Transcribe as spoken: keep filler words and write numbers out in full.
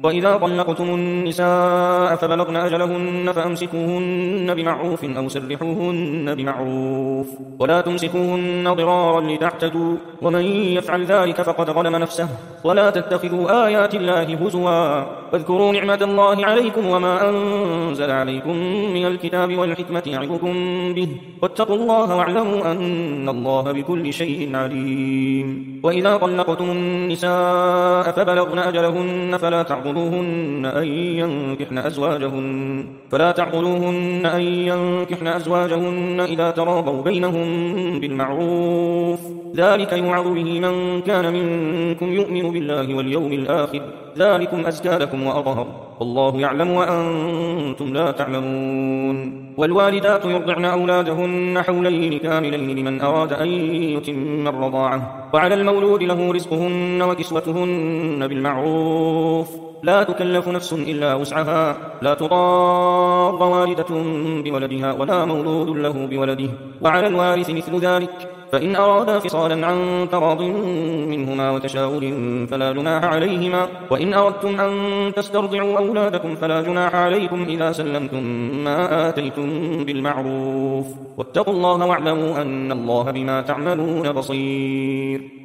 وإذا طلقتم النساء فبلغن أجلهن فأمسكوهن بمعروف أو سرحوهن بمعروف ولا تمسكوهن ضرارا لتعتدوا ومن يفعل ذلك فقد ظلم نفسه ولا تتخذوا آيات الله هزوا واذكروا نعمة الله عليكم وما أنزل عليكم من الكتاب والحكمة يعظكم به واتقوا الله واعلموا أن الله بكل شيء عليم. وإذا طلقتم النساء فبلغن أجلهن فلا تعضلوهن أن ينكحن أزواجهن فلا تعضلوهن أن ينكحن أزواجهن إذا تراضوا بينهم بالمعروف ذلك يوعظ به من كان منكم يؤمن بالله واليوم الآخر ذلكم أزكى لكم وأطهر والله يعلم وأنتم لا تعلمون. والوالدات يرضعن أولادهن حولين كاملين لمن أراد أن يتم الرضاعة وعلى المولود له رزقهن وكسوتهن بالمعروف لا تكلف نفس إلا وسعها لا تضار والدة بولدها ولا مولود له بولده وعلى الوارث مثل ذلك فإن أرادا فصالا عن تراض منهما وتشاور فلا جناح عليهما وإن أردتم أن تسترضعوا أولادكم فلا جناح عليكم إذا سلمتم ما آتيتم بالمعروف واتقوا الله واعلموا أن الله بما تعملون بصير.